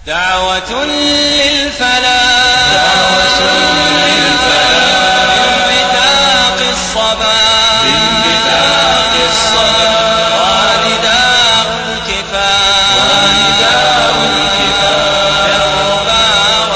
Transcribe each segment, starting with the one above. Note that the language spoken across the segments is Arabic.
دعوة للفلاح بانبثاق الصبا ونداء الكفاح بالربا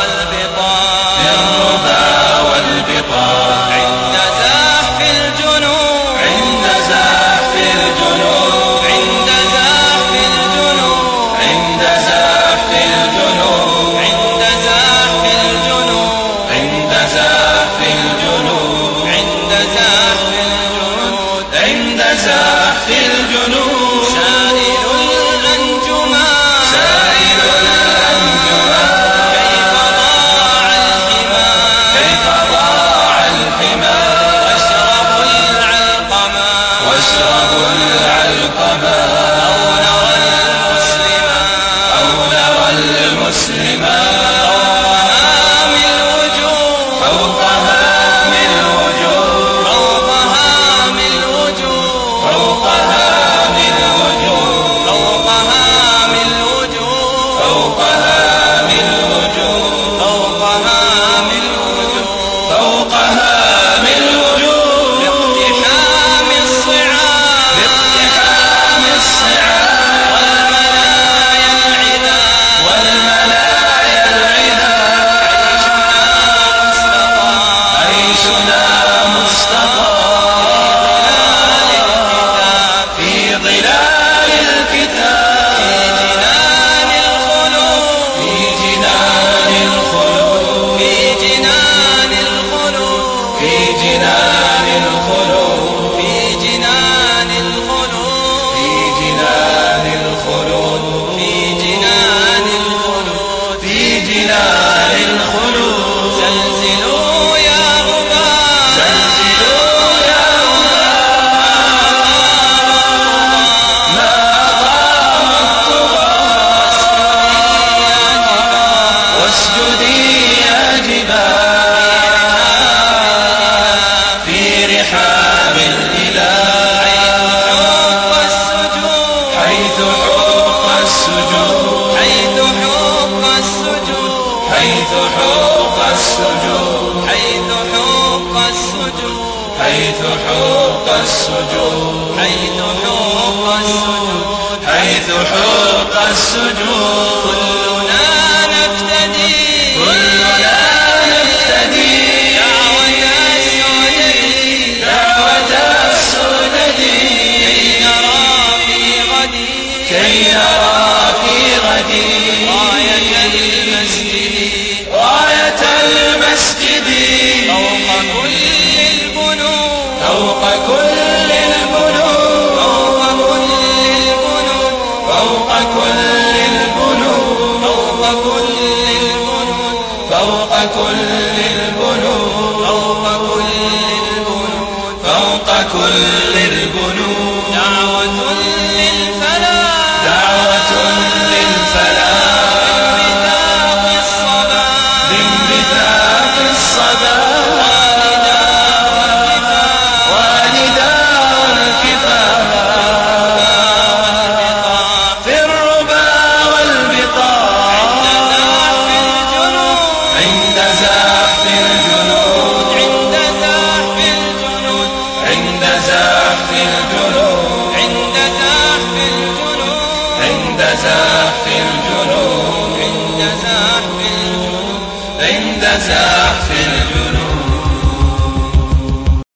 والبطاح عند زحف الجنود عند زحف الجنود عند زحف الجنود عند زحف الجنود عند زحف الجنود عند زحف الجنود عند زحف الجنود عند زحف الجنود سائل الأنجمان سائل الأنجمان كيف ضاع الحمى كيف ضاع الحمى واشربوا العلقما واشربوا العلقما أو نرى المسلما فوق هام الوجود فوق هام الوجود فوق هام الوجود فوق هام الوجود فوق هام الوجود فوق هام الوجود فوق هام الوجود باقتحام الصعاب باقتحام الصعاب والمنايا العذاب عيشنا مصطفى في ظلال الكتاب في جنان الخلود في جنان الخلود في جنان الخلود في جنان الخلود في جنان الخلود في جنان الخلود في جنان الخلود زلزلوا يا غبار زلزلوا يا غبار ما أقام الطغى واسجدي يا جبال في رحاب الإله حيث حق السجود حيث حق السجود حيث حق السجود حيث حق السجود حيث حق السجود حيث حق السجود حيث حق السجود كلنا نفتدي كلنا نفتدي دعوة السعدي كي نرى في غدي راية المسجد راية المسجد فوق كل البنود فوق كل البنود فوق كل البنود فوق كل البنود فوق كل البنود فوق كل البنود فوق كل البنود فوق كل البنود دعوة للفلاح دعوة للفلاح بانبثاق الصبا ونداء الكفاح في الربا والبطاح عند زحف الجنود عند زحف الجنود عند زحف الجنود عند زحف الجنود عند زحف الجنود عند زحف الجنود عند زحف الجنود